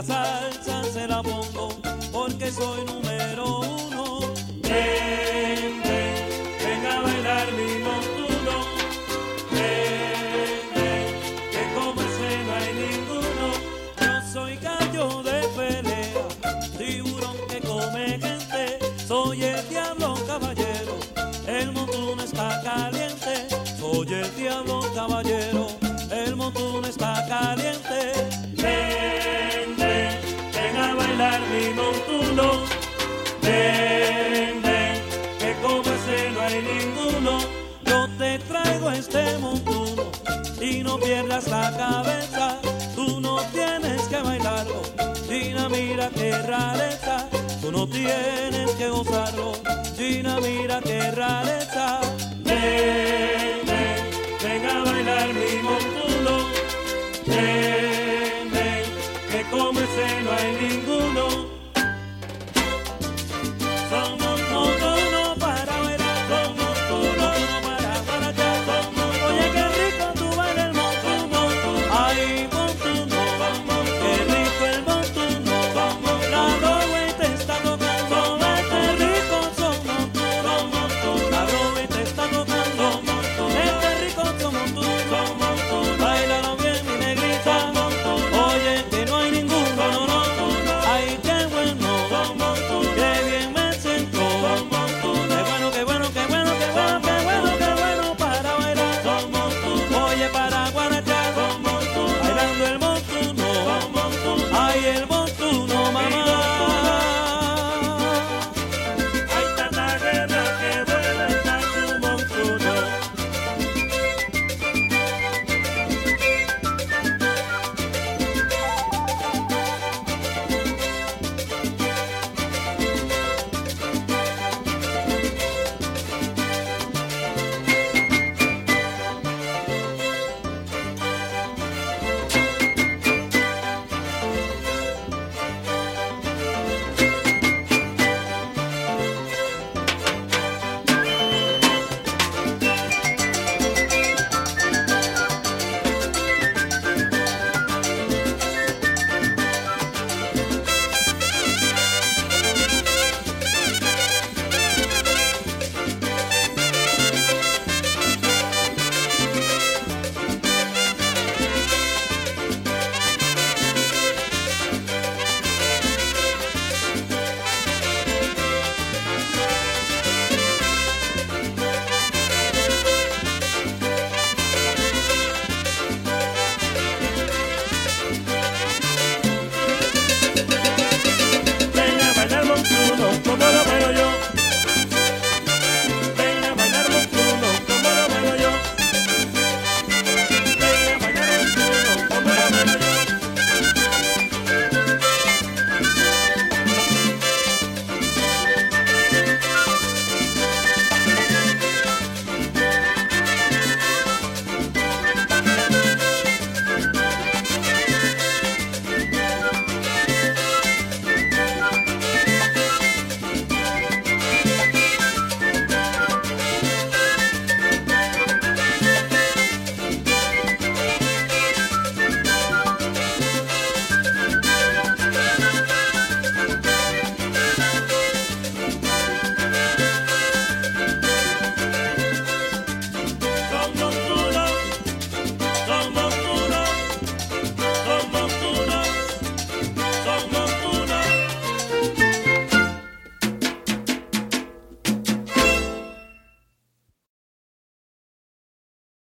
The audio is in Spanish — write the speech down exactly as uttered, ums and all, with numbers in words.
la salsa se la pongo porque soy número uno. Ven, ven, ven a bailar mi montuno. Ven, ven, que como ese no hay ninguno. Yo soy gallo de pelea, tiburón que come gente. Soy el diablo caballero, el montuno está caliente. Soy el diablo caballero, el montuno está caliente. Ven, ven, ven a bailar mi montuno. Ven, ven, que como ese no hay ninguno. Yo te traigo este montuno y no pierdas la cabeza. Tú no tienes que bailarlo, Gina, mira qué rareza. Tú no tienes